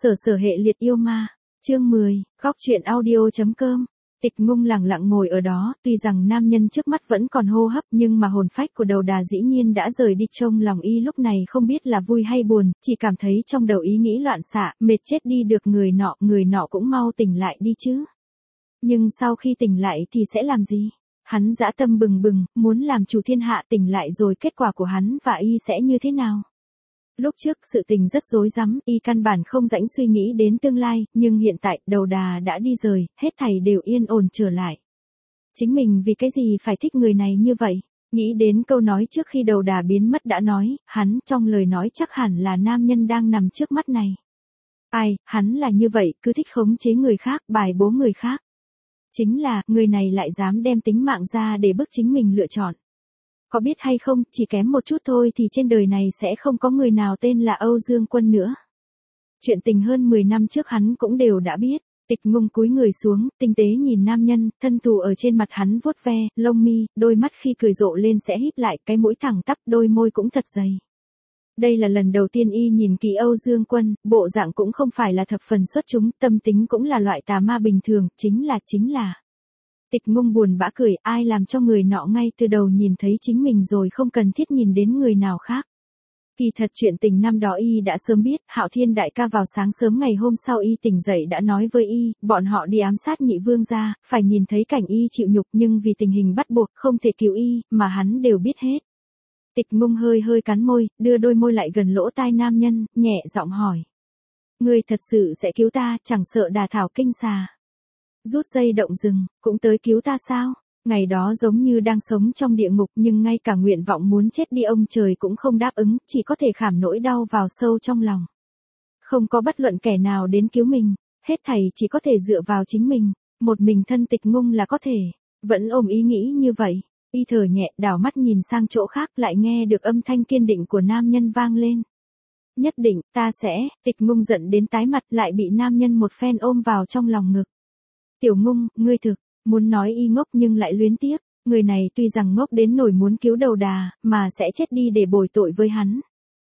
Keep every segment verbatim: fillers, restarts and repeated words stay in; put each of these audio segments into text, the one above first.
Sở sở hệ liệt yêu ma, chương mười, góc truyện audio.com. Tịch Ngung lặng lặng ngồi ở đó, tuy rằng nam nhân trước mắt vẫn còn hô hấp nhưng mà hồn phách của đầu đà dĩ nhiên đã rời đi. Trông lòng y lúc này không biết là vui hay buồn, chỉ cảm thấy trong đầu ý nghĩ loạn xạ, mệt chết đi được. Người nọ, người nọ cũng mau tỉnh lại đi chứ. Nhưng sau khi tỉnh lại thì sẽ làm gì? Hắn dã tâm bừng bừng, muốn làm chủ thiên hạ. Tỉnh lại rồi kết quả của hắn và y sẽ như thế nào? Lúc trước sự tình rất rối rắm, y căn bản không rãnh suy nghĩ đến tương lai, nhưng hiện tại đầu đà đã đi rời, hết thảy đều yên ổn trở lại. Chính mình vì cái gì phải thích người này như vậy? Nghĩ đến câu nói trước khi đầu đà biến mất đã nói, hắn trong lời nói chắc hẳn là nam nhân đang nằm trước mắt này. Ai, hắn là như vậy, cứ thích khống chế người khác, bài bố người khác. Chính là, người này lại dám đem tính mạng ra để bức chính mình lựa chọn. Có biết hay không, chỉ kém một chút thôi thì trên đời này sẽ không có người nào tên là Âu Dương Quân nữa. Chuyện tình hơn mười năm trước hắn cũng đều đã biết. Tịch Ngung cúi người xuống, tinh tế nhìn nam nhân, thân thủ ở trên mặt hắn vuốt ve, lông mi, đôi mắt khi cười rộ lên sẽ híp lại, cái mũi thẳng tắp, đôi môi cũng thật dày. Đây là lần đầu tiên y nhìn kỹ Âu Dương Quân, bộ dạng cũng không phải là thập phần xuất chúng, tâm tính cũng là loại tà ma bình thường, chính là chính là. Tịch Ngung buồn bã cười, ai làm cho người nọ ngay từ đầu nhìn thấy chính mình rồi không cần thiết nhìn đến người nào khác. Kỳ thật chuyện tình năm đó y đã sớm biết, Hạo Thiên đại ca vào sáng sớm ngày hôm sau y tỉnh dậy đã nói với y, bọn họ đi ám sát nhị vương gia, phải nhìn thấy cảnh y chịu nhục nhưng vì tình hình bắt buộc không thể cứu y, mà hắn đều biết hết. Tịch Ngung hơi hơi cắn môi, đưa đôi môi lại gần lỗ tai nam nhân, nhẹ giọng hỏi. Ngươi thật sự sẽ cứu ta, chẳng sợ đà thảo kinh xà. Rút dây động rừng, cũng tới cứu ta sao? Ngày đó giống như đang sống trong địa ngục nhưng ngay cả nguyện vọng muốn chết đi ông trời cũng không đáp ứng, chỉ có thể khảm nỗi đau vào sâu trong lòng. Không có bất luận kẻ nào đến cứu mình, hết thảy chỉ có thể dựa vào chính mình, một mình thân Tịch Ngung là có thể, vẫn ôm ý nghĩ như vậy, y thở nhẹ đảo mắt nhìn sang chỗ khác lại nghe được âm thanh kiên định của nam nhân vang lên. Nhất định, ta sẽ, Tịch Ngung giận đến tái mặt lại bị nam nhân một phen ôm vào trong lòng ngực. Tiểu Ngung, ngươi thực, muốn nói y ngốc nhưng lại luyến tiếc, người này tuy rằng ngốc đến nổi muốn cứu đầu đà, mà sẽ chết đi để bồi tội với hắn.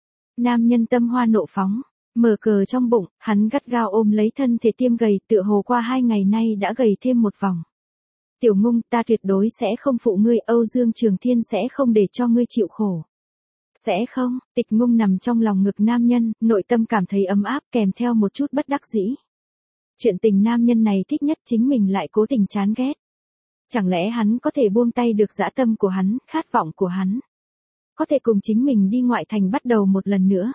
Nam nhân tâm hoa nộ phóng, mở cờ trong bụng, hắn gắt gao ôm lấy thân thể tiêm gầy, tựa hồ qua hai ngày nay đã gầy thêm một vòng. Tiểu Ngung, ta tuyệt đối sẽ không phụ ngươi, Âu Dương Trường Thiên sẽ không để cho ngươi chịu khổ. Sẽ không, Tịch Ngung nằm trong lòng ngực nam nhân, nội tâm cảm thấy ấm áp kèm theo một chút bất đắc dĩ. Chuyện tình nam nhân này thích nhất chính mình lại cố tình chán ghét. Chẳng lẽ hắn có thể buông tay được dã tâm của hắn, khát vọng của hắn? Có thể cùng chính mình đi ngoại thành bắt đầu một lần nữa?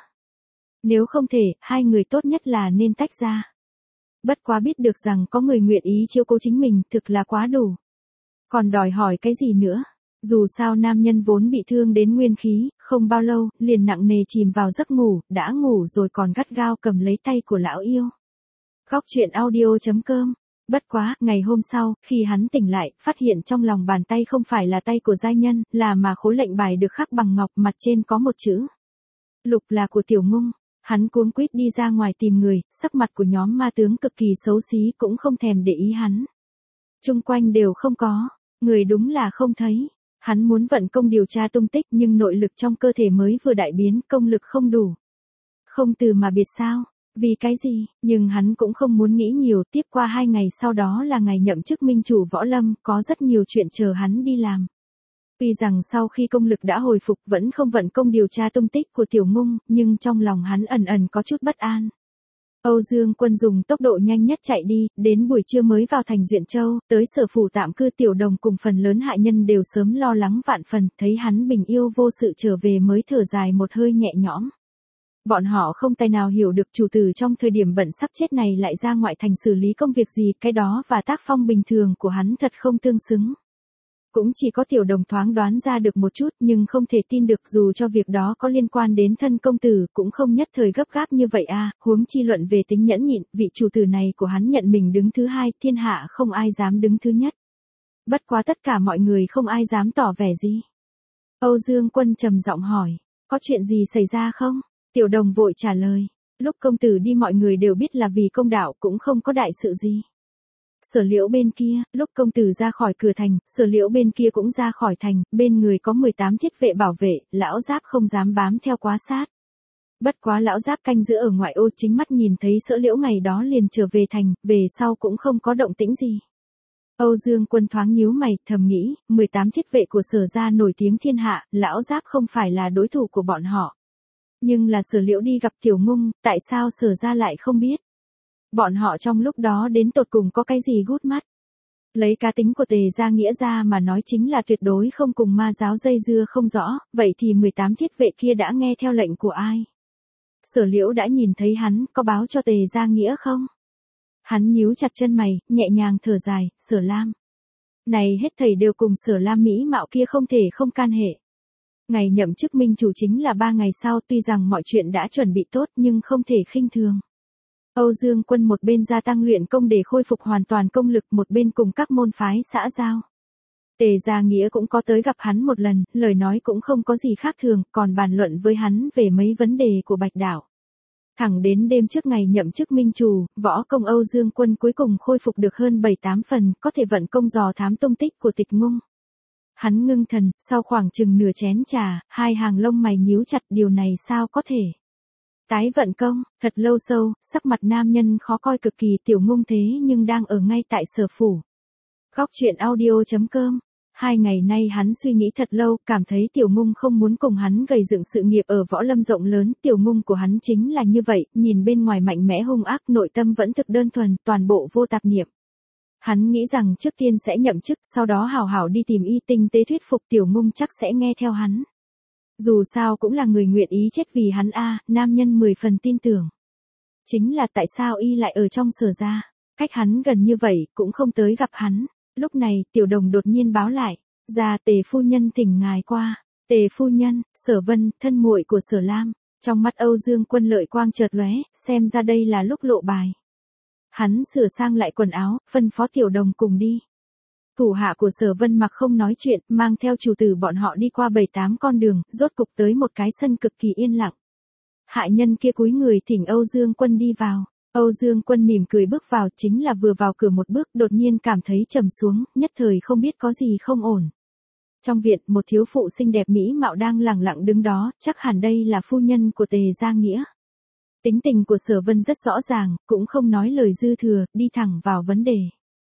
Nếu không thể, hai người tốt nhất là nên tách ra. Bất quá biết được rằng có người nguyện ý chiếu cố chính mình thực là quá đủ. Còn đòi hỏi cái gì nữa? Dù sao nam nhân vốn bị thương đến nguyên khí, không bao lâu, liền nặng nề chìm vào giấc ngủ, đã ngủ rồi còn gắt gao cầm lấy tay của lão yêu. Góc truyện audio.com. Bất quá, ngày hôm sau, khi hắn tỉnh lại, phát hiện trong lòng bàn tay không phải là tay của giai nhân, là mà khối lệnh bài được khắc bằng ngọc, mặt trên có một chữ. Lục là của Tiểu Ngung. Hắn cuống quýt đi ra ngoài tìm người, sắc mặt của nhóm ma tướng cực kỳ xấu xí cũng không thèm để ý hắn. Chung quanh đều không có, người đúng là không thấy. Hắn muốn vận công điều tra tung tích nhưng nội lực trong cơ thể mới vừa đại biến, công lực không đủ. Không từ mà biệt sao? Vì cái gì, nhưng hắn cũng không muốn nghĩ nhiều, tiếp qua hai ngày sau đó là ngày nhậm chức minh chủ võ lâm, có rất nhiều chuyện chờ hắn đi làm. Tuy rằng sau khi công lực đã hồi phục vẫn không vận công điều tra tung tích của Tiểu Ngung, nhưng trong lòng hắn ẩn ẩn có chút bất an. Âu Dương Quân dùng tốc độ nhanh nhất chạy đi, đến buổi trưa mới vào thành Duyện Châu, tới sở phủ tạm cư Tiểu Đồng cùng phần lớn hạ nhân đều sớm lo lắng vạn phần, thấy hắn bình yêu vô sự trở về mới thở dài một hơi nhẹ nhõm. Bọn họ không tài nào hiểu được chủ tử trong thời điểm bận sắp chết này lại ra ngoại thành xử lý công việc gì, cái đó và tác phong bình thường của hắn thật không tương xứng. Cũng chỉ có Tiểu Đồng thoáng đoán ra được một chút nhưng không thể tin được dù cho việc đó có liên quan đến thân công tử cũng không nhất thời gấp gáp như vậy à, huống chi luận về tính nhẫn nhịn, vị chủ tử này của hắn nhận mình đứng thứ hai, thiên hạ không ai dám đứng thứ nhất. Bất quá tất cả mọi người không ai dám tỏ vẻ gì. Âu Dương Quân trầm giọng hỏi, có chuyện gì xảy ra không? Tiểu Đồng vội trả lời, lúc công tử đi mọi người đều biết là vì công đạo cũng không có đại sự gì. Sở Liễu bên kia, lúc công tử ra khỏi cửa thành, Sở Liễu bên kia cũng ra khỏi thành, bên người có mười tám thiết vệ bảo vệ, lão giáp không dám bám theo quá sát. Bất quá lão giáp canh giữ ở ngoại ô chính mắt nhìn thấy Sở Liễu ngày đó liền trở về thành, về sau cũng không có động tĩnh gì. Âu Dương Quân thoáng nhíu mày, thầm nghĩ, mười tám thiết vệ của Sở gia nổi tiếng thiên hạ, lão giáp không phải là đối thủ của bọn họ. Nhưng là Sở Liễu đi gặp Tiểu Ngung, tại sao Sở gia lại không biết? Bọn họ trong lúc đó đến tột cùng có cái gì gút mắt? Lấy cá tính của Tề Gia Nghĩa ra mà nói chính là tuyệt đối không cùng ma giáo dây dưa không rõ, vậy thì mười tám thiết vệ kia đã nghe theo lệnh của ai? Sở Liễu đã nhìn thấy hắn, có báo cho Tề Gia Nghĩa không? Hắn nhíu chặt chân mày, nhẹ nhàng thở dài, Sở Lam. Này hết thảy đều cùng Sở Lam mỹ mạo kia không thể không can hệ. Ngày nhậm chức minh chủ chính là ba ngày sau, tuy rằng mọi chuyện đã chuẩn bị tốt nhưng không thể khinh thường. Âu Dương Quân một bên gia tăng luyện công để khôi phục hoàn toàn công lực, một bên cùng các môn phái xã giao. Tề Gia Nghĩa cũng có tới gặp hắn một lần, lời nói cũng không có gì khác thường, còn bàn luận với hắn về mấy vấn đề của Bạch Đạo. Thẳng đến đêm trước ngày nhậm chức minh chủ, võ công Âu Dương Quân cuối cùng khôi phục được hơn bảy tám phần, có thể vận công dò thám tung tích của Tịch Ngung. Hắn ngưng thần, sau khoảng chừng nửa chén trà, hai hàng lông mày nhíu chặt, điều này sao có thể? Tái vận công, thật lâu sâu, sắc mặt nam nhân khó coi cực kỳ. Tiểu Ngung thế nhưng đang ở ngay tại Sở phủ. Góc truyện audio chấm com. Hai ngày nay hắn suy nghĩ thật lâu, cảm thấy Tiểu Ngung không muốn cùng hắn gầy dựng sự nghiệp ở võ lâm rộng lớn. Tiểu Ngung của hắn chính là như vậy, nhìn bên ngoài mạnh mẽ hung ác, nội tâm vẫn thực đơn thuần, toàn bộ vô tạp niệm. Hắn nghĩ rằng trước tiên sẽ nhậm chức, sau đó hào hảo đi tìm y tinh tế thuyết phục Tiểu Ngung chắc sẽ nghe theo hắn. Dù sao cũng là người nguyện ý chết vì hắn a, nam nhân mười phần tin tưởng. Chính là tại sao y lại ở trong Sở gia, cách hắn gần như vậy, cũng không tới gặp hắn. Lúc này, Tiểu Đồng đột nhiên báo lại, gia Tề phu nhân thỉnh ngài qua. Tề phu nhân, Sở Vân, thân muội của Sở Lam. Trong mắt Âu Dương Quân lợi quang chợt lóe, xem ra đây là lúc lộ bài. Hắn sửa sang lại quần áo, phân phó Tiểu Đồng cùng đi. Thủ hạ của Sở Vân mặc không nói chuyện, mang theo chủ tử bọn họ đi qua bảy tám con đường, rốt cục tới một cái sân cực kỳ yên lặng. Hạ nhân kia cúi người thỉnh Âu Dương Quân đi vào. Âu Dương Quân mỉm cười bước vào, chính là vừa vào cửa một bước, đột nhiên cảm thấy trầm xuống, nhất thời không biết có gì không ổn. Trong viện, một thiếu phụ xinh đẹp mỹ mạo đang lẳng lặng đứng đó, chắc hẳn đây là phu nhân của Tề Gia Nghĩa. Tính tình của Sở Vân rất rõ ràng, cũng không nói lời dư thừa, đi thẳng vào vấn đề.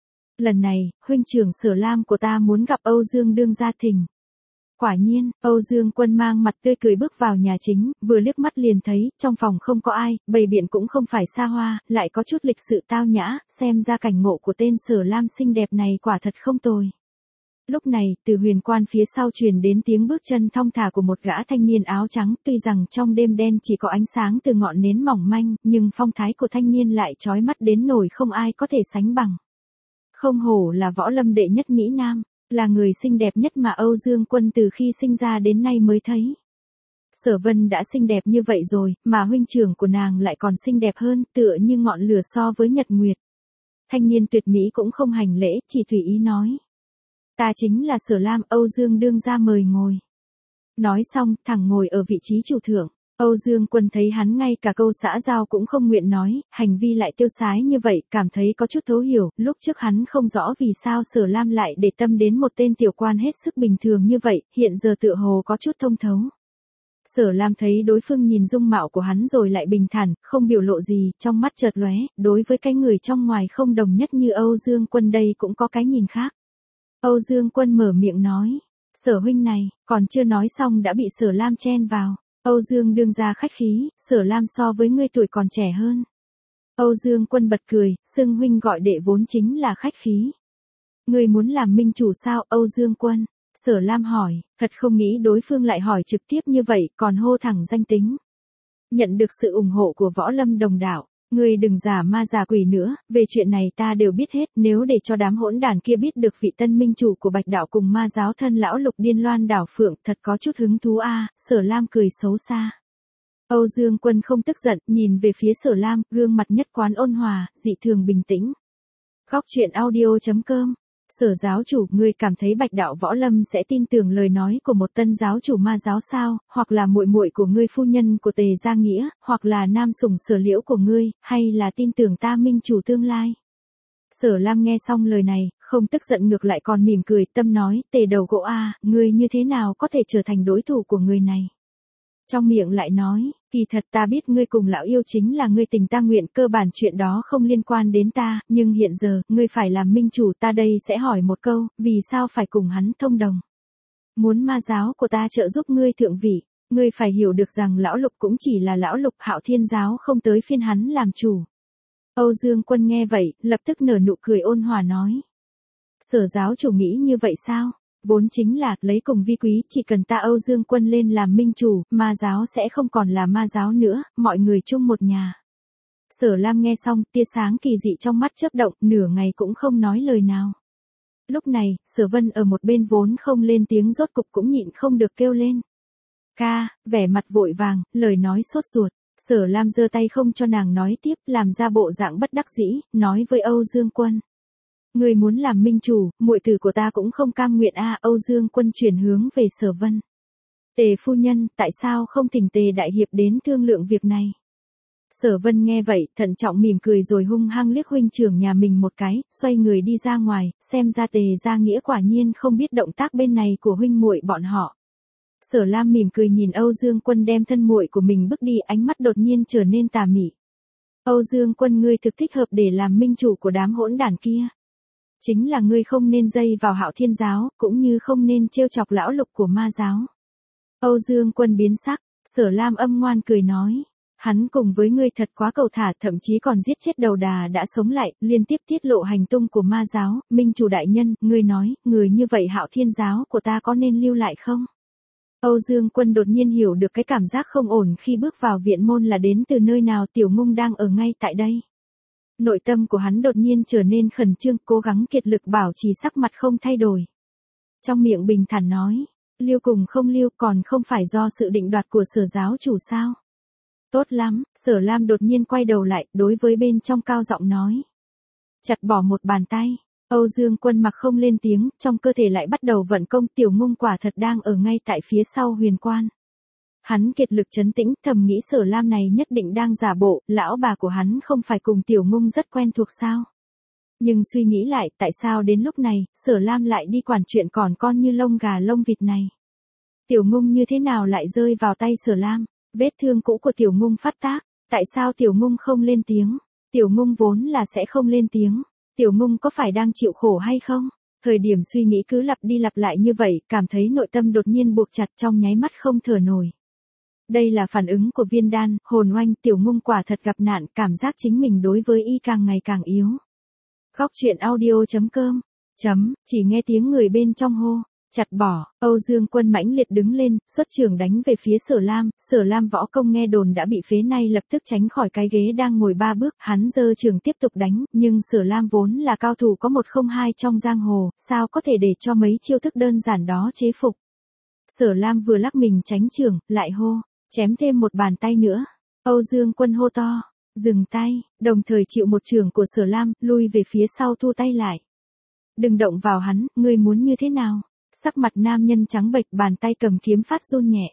Lần này, huynh trưởng Sở Lam của ta muốn gặp Âu Dương đương gia thỉnh. Quả nhiên, Âu Dương Quân mang mặt tươi cười bước vào nhà chính, vừa liếc mắt liền thấy, trong phòng không có ai, bày biện cũng không phải xa hoa, lại có chút lịch sự tao nhã, xem ra cảnh ngộ của tên Sở Lam xinh đẹp này quả thật không tồi. Lúc này, từ huyền quan phía sau truyền đến tiếng bước chân thong thả của một gã thanh niên áo trắng, tuy rằng trong đêm đen chỉ có ánh sáng từ ngọn nến mỏng manh, nhưng phong thái của thanh niên lại chói mắt đến nổi không ai có thể sánh bằng. Không hổ là võ lâm đệ nhất Mỹ Nam, là người xinh đẹp nhất mà Âu Dương Quân từ khi sinh ra đến nay mới thấy. Sở Vân đã xinh đẹp như vậy rồi, mà huynh trưởng của nàng lại còn xinh đẹp hơn, tựa như ngọn lửa so với nhật nguyệt. Thanh niên tuyệt mỹ cũng không hành lễ, chỉ tùy ý nói. Ta chính là Sở Lam, Âu Dương đương gia mời ngồi. Nói xong, thẳng ngồi ở vị trí chủ thượng. Âu Dương Quân thấy hắn ngay cả câu xã giao cũng không nguyện nói, hành vi lại tiêu sái như vậy, cảm thấy có chút thấu hiểu, lúc trước hắn không rõ vì sao Sở Lam lại để tâm đến một tên tiểu quan hết sức bình thường như vậy, hiện giờ tựa hồ có chút thông thấu. Sở Lam thấy đối phương nhìn dung mạo của hắn rồi lại bình thản, không biểu lộ gì, trong mắt chợt lóe, đối với cái người trong ngoài không đồng nhất như Âu Dương Quân đây cũng có cái nhìn khác. Âu Dương Quân mở miệng nói, Sở huynh này, còn chưa nói xong đã bị Sở Lam chen vào. Âu Dương đương gia khách khí, Sở Lam so với ngươi tuổi còn trẻ hơn. Âu Dương Quân bật cười, xưng huynh gọi đệ vốn chính là khách khí. Ngươi muốn làm minh chủ sao, Âu Dương Quân? Sở Lam hỏi, thật không nghĩ đối phương lại hỏi trực tiếp như vậy, còn hô thẳng danh tính. Nhận được sự ủng hộ của võ lâm đồng đạo, ngươi đừng giả ma giả quỷ nữa, về chuyện này ta đều biết hết, nếu để cho đám hỗn đàn kia biết được vị tân minh chủ của Bạch đạo cùng ma giáo thân lão Lục Điên Loan đảo Phượng, thật có chút hứng thú a. Sở Lam cười xấu xa. Âu Dương Quân không tức giận, nhìn về phía Sở Lam, gương mặt nhất quán ôn hòa, dị thường bình tĩnh. Góc truyện audio chấm com. Sở giáo chủ, ngươi cảm thấy Bạch đạo võ lâm sẽ tin tưởng lời nói của một tân giáo chủ ma giáo sao, hoặc là muội muội của ngươi phu nhân của Tề Gia Nghĩa, hoặc là nam sủng Sở Liễu của ngươi, hay là tin tưởng ta minh chủ tương lai? Sở Lam nghe xong lời này, không tức giận ngược lại còn mỉm cười, tâm nói, Tề đầu gỗ a, ngươi như thế nào có thể trở thành đối thủ của người này? Trong miệng lại nói, kỳ thật ta biết ngươi cùng lão yêu chính là ngươi tình ta nguyện, cơ bản chuyện đó không liên quan đến ta, nhưng hiện giờ, ngươi phải làm minh chủ, ta đây sẽ hỏi một câu, vì sao phải cùng hắn thông đồng? Muốn ma giáo của ta trợ giúp ngươi thượng vị, ngươi phải hiểu được rằng lão lục cũng chỉ là lão lục, Hạo Thiên giáo không tới phiên hắn làm chủ. Âu Dương Quân nghe vậy, lập tức nở nụ cười ôn hòa nói. Sở giáo chủ nghĩ như vậy sao? Vốn chính là, lấy cùng vi quý, chỉ cần ta Âu Dương Quân lên làm minh chủ, ma giáo sẽ không còn là ma giáo nữa, mọi người chung một nhà. Sở Lam nghe xong, tia sáng kỳ dị trong mắt chớp động, nửa ngày cũng không nói lời nào. Lúc này, Sở Vân ở một bên vốn không lên tiếng rốt cục cũng nhịn không được kêu lên. Ca, vẻ mặt vội vàng, lời nói sốt ruột. Sở Lam giơ tay không cho nàng nói tiếp, làm ra bộ dạng bất đắc dĩ, nói với Âu Dương Quân. Người muốn làm minh chủ, muội tử của ta cũng không cam nguyện a. À, Âu Dương Quân chuyển hướng về Sở Vân. Tề phu nhân, tại sao không thỉnh Tề đại hiệp đến thương lượng việc này? Sở Vân nghe vậy, thận trọng mỉm cười rồi hung hăng liếc huynh trưởng nhà mình một cái, xoay người đi ra ngoài, xem ra Tề gia nghĩa quả nhiên không biết động tác bên này của huynh muội bọn họ. Sở Lam mỉm cười nhìn Âu Dương Quân đem thân muội của mình bước đi, ánh mắt đột nhiên trở nên tà mị. Âu Dương Quân, ngươi thực thích hợp để làm minh chủ của đám hỗn đản kia. Chính là ngươi không nên dây vào Hạo Thiên giáo, cũng như không nên trêu chọc lão lục của ma giáo. Âu Dương Quân biến sắc, Sở Lam âm ngoan cười nói. Hắn cùng với ngươi thật quá cầu thả, thậm chí còn giết chết đầu đà đã sống lại, liên tiếp tiết lộ hành tung của ma giáo. Minh chủ đại nhân, ngươi nói, người như vậy Hạo Thiên giáo của ta có nên lưu lại không? Âu Dương Quân đột nhiên hiểu được cái cảm giác không ổn khi bước vào viện môn là đến từ nơi nào. Tiểu Ngung đang ở ngay tại đây. Nội tâm của hắn đột nhiên trở nên khẩn trương, cố gắng kiệt lực bảo trì sắc mặt không thay đổi. Trong miệng bình thản nói, lưu cùng không lưu còn không phải do sự định đoạt của Sở giáo chủ sao? Tốt lắm, Sở Lam đột nhiên quay đầu lại, đối với bên trong cao giọng nói. Chặt bỏ một bàn tay. Âu Dương Quân mặc không lên tiếng, trong cơ thể lại bắt đầu vận công. Tiểu Ngung quả thật đang ở ngay tại phía sau huyền quan. Hắn kiệt lực trấn tĩnh, thầm nghĩ Sở Lam này nhất định đang giả bộ, lão bà của hắn không phải cùng Tiểu Ngung rất quen thuộc sao? Nhưng suy nghĩ lại, tại sao đến lúc này, Sở Lam lại đi quản chuyện còn con như lông gà lông vịt này? Tiểu Ngung như thế nào lại rơi vào tay Sở Lam? Vết thương cũ của Tiểu Ngung phát tác, tại sao Tiểu Ngung không lên tiếng? Tiểu Ngung vốn là sẽ không lên tiếng. Tiểu Ngung có phải đang chịu khổ hay không? Thời điểm suy nghĩ cứ lặp đi lặp lại như vậy, cảm thấy nội tâm đột nhiên buộc chặt trong nháy mắt không thở nổi. Đây là phản ứng của viên đan, hồn oanh. Tiểu Ngung quả thật gặp nạn, cảm giác chính mình đối với y càng ngày càng yếu. Góc truyện audio chấm com chấm, chỉ nghe tiếng người bên trong hô. Chặt bỏ, Âu Dương Quân mãnh liệt đứng lên, xuất trường đánh về phía Sở Lam. Sở Lam võ công nghe đồn đã bị phế, nay lập tức tránh khỏi cái ghế đang ngồi ba bước, hắn giơ trường tiếp tục đánh, nhưng Sở Lam vốn là cao thủ có một không hai trong giang hồ, sao có thể để cho mấy chiêu thức đơn giản đó chế phục. Sở Lam vừa lắc mình tránh trường, lại hô, chém thêm một bàn tay nữa. Âu Dương Quân hô to, dừng tay, đồng thời chịu một trường của Sở Lam, lui về phía sau thu tay lại. Đừng động vào hắn, ngươi muốn như thế nào? Sắc mặt nam nhân trắng bệch, bàn tay cầm kiếm phát run nhẹ.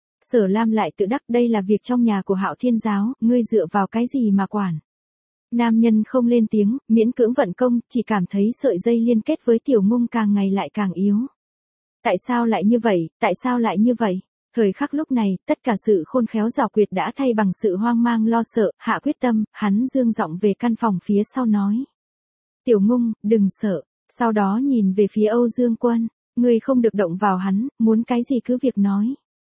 Sở Lam lại tự đắc, đây là việc trong nhà của Hạo Thiên giáo, ngươi dựa vào cái gì mà quản? Nam nhân không lên tiếng, miễn cưỡng vận công, chỉ cảm thấy sợi dây liên kết với Tiểu Ngung càng ngày lại càng yếu. Tại sao lại như vậy, tại sao lại như vậy? Thời khắc lúc này, tất cả sự khôn khéo giảo quyệt đã thay bằng sự hoang mang lo sợ, hạ quyết tâm, hắn dương giọng về căn phòng phía sau nói. Tiểu Ngung, đừng sợ, sau đó nhìn về phía Âu Dương Quân. Ngươi không được động vào hắn, muốn cái gì cứ việc nói.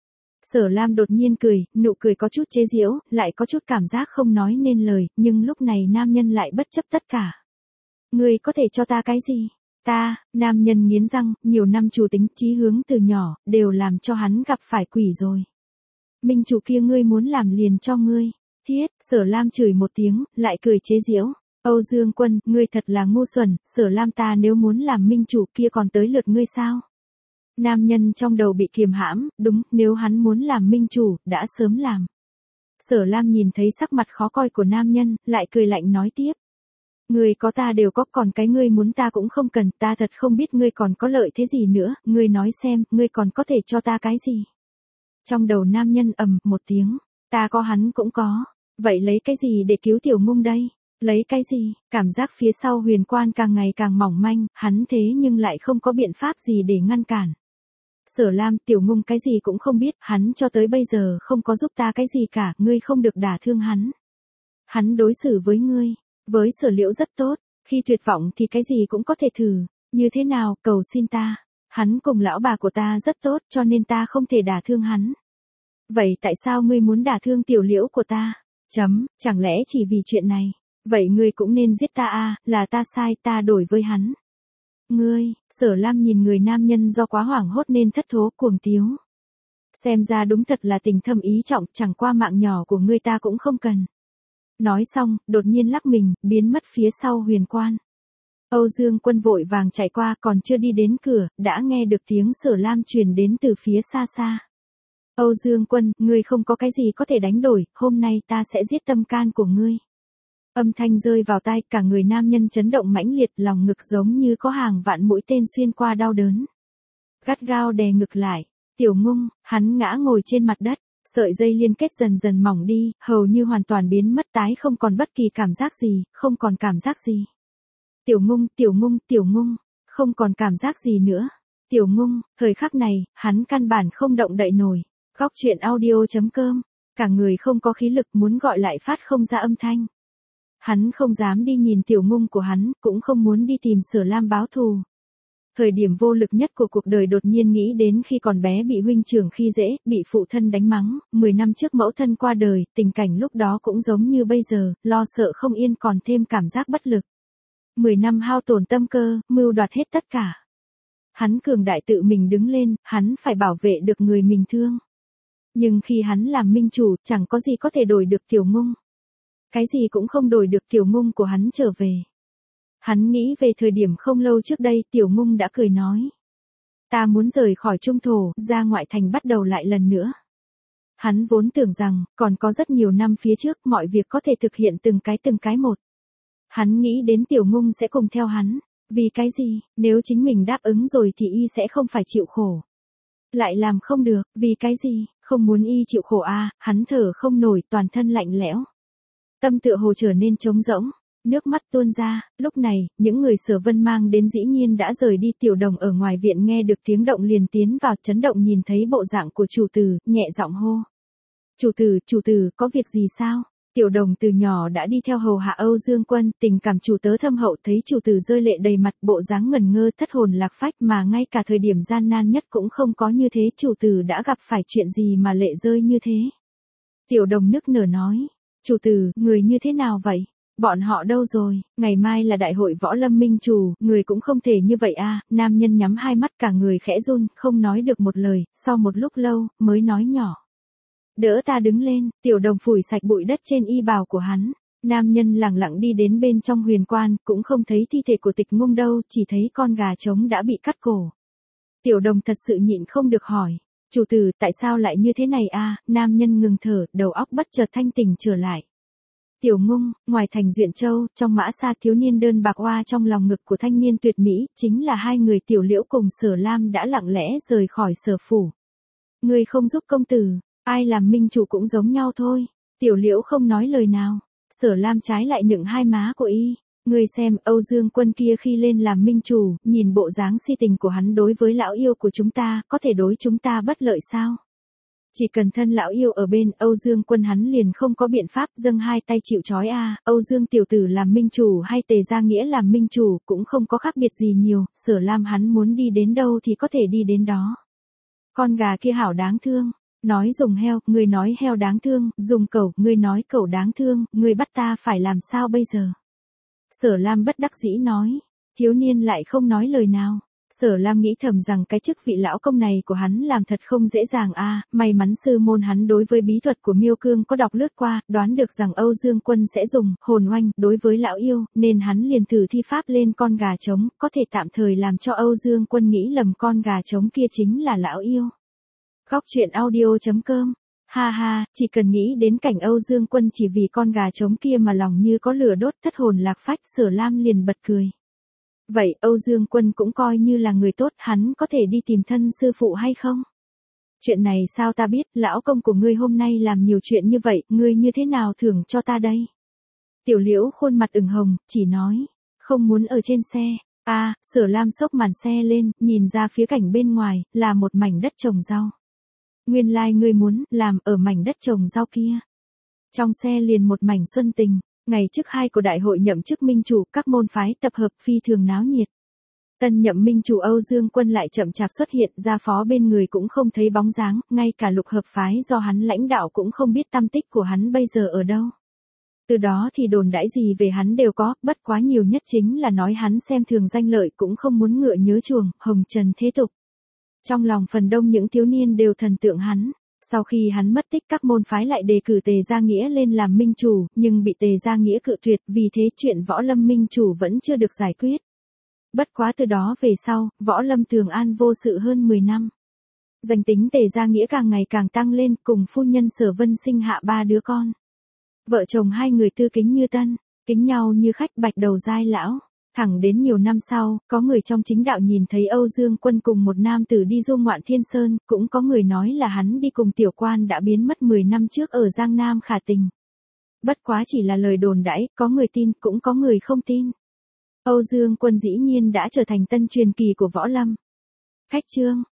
Sở Lam đột nhiên cười, nụ cười có chút chế giễu, lại có chút cảm giác không nói nên lời, nhưng lúc này nam nhân lại bất chấp tất cả. Ngươi có thể cho ta cái gì? Ta, nam nhân nghiến răng, nhiều năm chủ tính chí hướng từ nhỏ, đều làm cho hắn gặp phải quỷ rồi. Minh chủ kia ngươi muốn làm liền cho ngươi. Thiết, Sở Lam chửi một tiếng, lại cười chế giễu. Âu Dương Quân, ngươi thật là ngu xuẩn, Sở Lam ta nếu muốn làm minh chủ kia còn tới lượt ngươi sao? Nam nhân trong đầu bị kiềm hãm, đúng, nếu hắn muốn làm minh chủ, đã sớm làm. Sở Lam nhìn thấy sắc mặt khó coi của nam nhân, lại cười lạnh nói tiếp. Ngươi có ta đều có, còn cái ngươi muốn ta cũng không cần, ta thật không biết ngươi còn có lợi thế gì nữa, ngươi nói xem, ngươi còn có thể cho ta cái gì? Trong đầu nam nhân ầm một tiếng, ta có hắn cũng có, vậy lấy cái gì để cứu Tiểu Ngung đây? Lấy cái gì? Cảm giác phía sau huyền quan càng ngày càng mỏng manh, hắn thế nhưng lại không có biện pháp gì để ngăn cản. Sở Lam, Tiểu Ngung cái gì cũng không biết, hắn cho tới bây giờ không có giúp ta cái gì cả, ngươi không được đả thương hắn. Hắn đối xử với ngươi, với Sở Liễu rất tốt, khi tuyệt vọng thì cái gì cũng có thể thử, như thế nào, cầu xin ta. Hắn cùng lão bà của ta rất tốt cho nên ta không thể đả thương hắn. Vậy tại sao ngươi muốn đả thương Tiểu Liễu của ta? Chấm, chẳng lẽ chỉ vì chuyện này? Vậy ngươi cũng nên giết ta à, là ta sai, ta đổi với hắn. Ngươi, Sở Lam nhìn người nam nhân do quá hoảng hốt nên thất thố cuồng tiếu. Xem ra đúng thật là tình thâm ý trọng, chẳng qua mạng nhỏ của ngươi ta cũng không cần. Nói xong, đột nhiên lắc mình, biến mất phía sau huyền quan. Âu Dương Quân vội vàng chạy qua, còn chưa đi đến cửa, đã nghe được tiếng Sở Lam truyền đến từ phía xa xa. Âu Dương Quân, ngươi không có cái gì có thể đánh đổi, hôm nay ta sẽ giết tâm can của ngươi. Âm thanh rơi vào tai, cả người nam nhân chấn động mãnh liệt, lòng ngực giống như có hàng vạn mũi tên xuyên qua đau đớn. Gắt gao đè ngực lại, Tiểu Ngung, hắn ngã ngồi trên mặt đất, sợi dây liên kết dần dần mỏng đi, hầu như hoàn toàn biến mất tái không còn bất kỳ cảm giác gì, không còn cảm giác gì. Tiểu Ngung, Tiểu Ngung, Tiểu Ngung, không còn cảm giác gì nữa. Tiểu Ngung, thời khắc này, hắn căn bản không động đậy nổi. Góc truyện audio chấm com, cả người không có khí lực muốn gọi lại phát không ra âm thanh. Hắn không dám đi nhìn Tiểu Ngung của hắn, cũng không muốn đi tìm Sở Lam báo thù. Thời điểm vô lực nhất của cuộc đời đột nhiên nghĩ đến khi còn bé bị huynh trưởng khi dễ, bị phụ thân đánh mắng, mười năm trước mẫu thân qua đời, tình cảnh lúc đó cũng giống như bây giờ, lo sợ không yên còn thêm cảm giác bất lực. mười năm hao tổn tâm cơ, mưu đoạt hết tất cả. Hắn cường đại tự mình đứng lên, hắn phải bảo vệ được người mình thương. Nhưng khi hắn làm minh chủ, chẳng có gì có thể đổi được Tiểu Ngung. Cái gì cũng không đổi được Tiểu Ngung của hắn trở về. Hắn nghĩ về thời điểm không lâu trước đây, Tiểu Ngung đã cười nói. Ta muốn rời khỏi trung thổ, ra ngoại thành bắt đầu lại lần nữa. Hắn vốn tưởng rằng, còn có rất nhiều năm phía trước, mọi việc có thể thực hiện từng cái từng cái một. Hắn nghĩ đến Tiểu Ngung sẽ cùng theo hắn. Vì cái gì, nếu chính mình đáp ứng rồi thì y sẽ không phải chịu khổ. Lại làm không được, vì cái gì, không muốn y chịu khổ à, hắn thở không nổi, toàn thân lạnh lẽo. Tâm tựa hồ trở nên trống rỗng, nước mắt tuôn ra, lúc này, những người Sở Vân mang đến dĩ nhiên đã rời đi. Tiểu Đồng ở ngoài viện nghe được tiếng động liền tiến vào, chấn động nhìn thấy bộ dạng của chủ tử, nhẹ giọng hô. Chủ tử, chủ tử, có việc gì sao? Tiểu Đồng từ nhỏ đã đi theo hầu hạ Âu Dương Quân, tình cảm chủ tớ thâm hậu, thấy chủ tử rơi lệ đầy mặt, bộ dáng ngẩn ngơ thất hồn lạc phách, mà ngay cả thời điểm gian nan nhất cũng không có như thế. Chủ tử đã gặp phải chuyện gì mà lệ rơi như thế? Tiểu Đồng nức nở nói, chủ tử, người như thế nào vậy? Bọn họ đâu rồi? Ngày mai là đại hội võ lâm minh chủ, người cũng không thể như vậy à? Nam nhân nhắm hai mắt, cả người khẽ run, không nói được một lời, sau một lúc lâu, mới nói nhỏ. Đỡ ta đứng lên. Tiểu Đồng phủi sạch bụi đất trên y bào của hắn. Nam nhân lẳng lặng đi đến bên trong huyền quan, cũng không thấy thi thể của Tịch Ngung đâu, chỉ thấy con gà trống đã bị cắt cổ. Tiểu Đồng thật sự nhịn không được hỏi. Chủ tử, tại sao lại như thế này à? Nam nhân ngừng thở, đầu óc bất chợt thanh tỉnh trở lại. Tiểu Ngung, ngoài thành Duyện Châu, trong mã xa thiếu niên đơn bạc oa trong lòng ngực của thanh niên tuyệt mỹ, chính là hai người Tiểu Liễu cùng Sở Lam đã lặng lẽ rời khỏi Sở phủ. Ngươi không giúp công tử, ai làm minh chủ cũng giống nhau thôi. Tiểu Liễu không nói lời nào. Sở Lam trái lại nựng hai má của y. Ngươi xem, Âu Dương Quân kia khi lên làm minh chủ, nhìn bộ dáng si tình của hắn đối với lão yêu của chúng ta, có thể đối chúng ta bất lợi sao? Chỉ cần thân lão yêu ở bên, Âu Dương Quân hắn liền không có biện pháp, dâng hai tay chịu trói à. Âu Dương tiểu tử làm minh chủ hay Tề Gia Nghĩa làm minh chủ cũng không có khác biệt gì nhiều. Sở Lam hắn muốn đi đến đâu thì có thể đi đến đó. Con gà kia hảo đáng thương. Nói dùng heo, ngươi nói heo đáng thương, dùng cẩu, ngươi nói cẩu đáng thương, ngươi bắt ta phải làm sao bây giờ? Sở Lam bất đắc dĩ nói. Thiếu niên lại không nói lời nào. Sở Lam nghĩ thầm rằng cái chức vị lão công này của hắn làm thật không dễ dàng a. À, may mắn sư môn hắn đối với bí thuật của Miêu Cương có đọc lướt qua, đoán được rằng Âu Dương Quân sẽ dùng hồn oanh đối với lão yêu, nên hắn liền thử thi pháp lên con gà trống, có thể tạm thời làm cho Âu Dương Quân nghĩ lầm con gà trống kia chính là lão yêu. Góc truyện audio chấm com. Ha ha, chỉ cần nghĩ đến cảnh Âu Dương Quân chỉ vì con gà trống kia mà lòng như có lửa đốt, thất hồn lạc phách. Sở Lam liền bật cười. Vậy Âu Dương Quân cũng coi như là người tốt, hắn có thể đi tìm thân sư phụ hay không? Chuyện này sao ta biết, lão công của ngươi hôm nay làm nhiều chuyện như vậy, ngươi như thế nào thưởng cho ta đây? Tiểu Liễu khuôn mặt ửng hồng, chỉ nói, không muốn ở trên xe, A, Sở Lam xốc màn xe lên, nhìn ra phía cảnh bên ngoài, là một mảnh đất trồng rau. Nguyên lai like ngươi muốn làm ở mảnh đất trồng rau kia. Trong xe liền một mảnh xuân tình, ngày trước hai của đại hội nhậm chức minh chủ, các môn phái tập hợp phi thường náo nhiệt. Tân nhậm minh chủ Âu Dương Quân lại chậm chạp xuất hiện, gia phó bên người cũng không thấy bóng dáng, ngay cả lục hợp phái do hắn lãnh đạo cũng không biết tăm tích của hắn bây giờ ở đâu. Từ đó thì đồn đãi gì về hắn đều có, bất quá nhiều nhất chính là nói hắn xem thường danh lợi, cũng không muốn ngựa nhớ chuồng, hồng trần thế tục. Trong lòng phần đông những thiếu niên đều thần tượng hắn. Sau khi hắn mất tích, các môn phái lại đề cử Tề Gia Nghĩa lên làm minh chủ, nhưng bị Tề Gia Nghĩa cự tuyệt, vì thế chuyện Võ Lâm minh chủ vẫn chưa được giải quyết. Bất quá từ đó về sau, Võ Lâm thường an vô sự hơn mười năm. Danh tính Tề Gia Nghĩa càng ngày càng tăng lên, cùng phu nhân Sở Vân sinh hạ ba đứa con. Vợ chồng hai người tư kính như tân, kính nhau như khách, bạch đầu giai lão. Thẳng đến nhiều năm sau, có người trong chính đạo nhìn thấy Âu Dương Quân cùng một nam tử đi du ngoạn Thiên Sơn, cũng có người nói là hắn đi cùng tiểu quan đã biến mất mười năm trước ở Giang Nam Khả Tình. Bất quá chỉ là lời đồn đãi, có người tin, cũng có người không tin. Âu Dương Quân dĩ nhiên đã trở thành tân truyền kỳ của Võ Lâm. Khách chương